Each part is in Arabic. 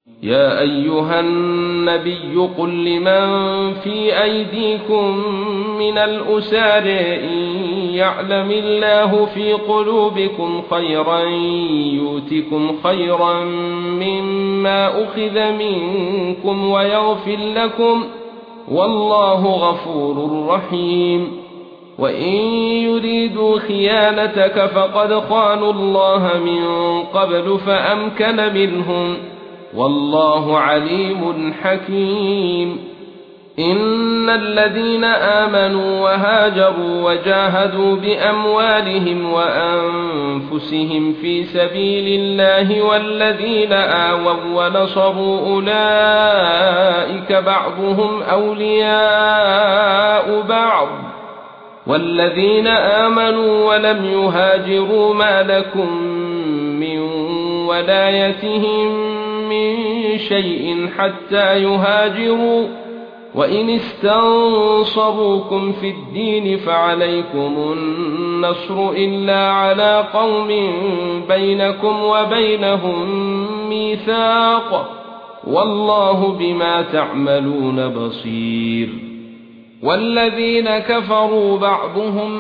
يا أيها النبي قل لمن في أيديكم من الأسار إن يعلم الله في قلوبكم خيرا يؤتكم خيرا مما أخذ منكم ويغفر لكم والله غفور رحيم وإن يريدوا خيانتك فقد خانوا الله من قبل فأمكن منهم والله عليم حكيم إن الذين آمنوا وهاجروا وجاهدوا بأموالهم وأنفسهم في سبيل الله والذين آووا ونصروا أولئك بعضهم أولياء بعض والذين آمنوا ولم يهاجروا ما لكم من ولايتهم من شيء حتى يهاجروا وإن استنصروكم في الدين فعليكم النصر إلا على قوم بينكم وبينهم ميثاق والله بما تعملون بصير والذين كفروا بعضهم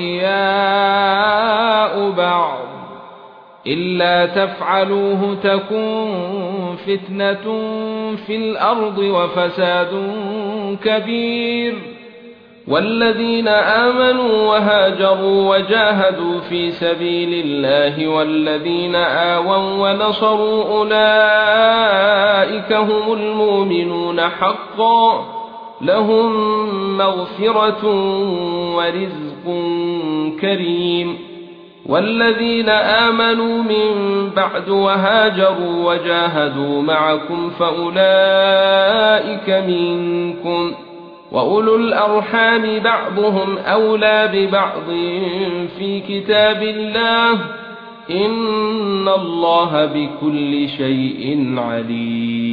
أولياء بعض إلا تفعلوه تكن فتنة في الأرض وفساد كبير والذين آمنوا وهاجروا وجاهدوا في سبيل الله والذين آووا ونصروا أولئك هم المؤمنون حقا لهم مغفرة ورزق كريم والذين آمنوا من بعد وهاجروا وجاهدوا معكم فأولئك منكم وأولو الأرحام بعضهم أولى ببعض في كتاب الله إن الله بكل شيء عليم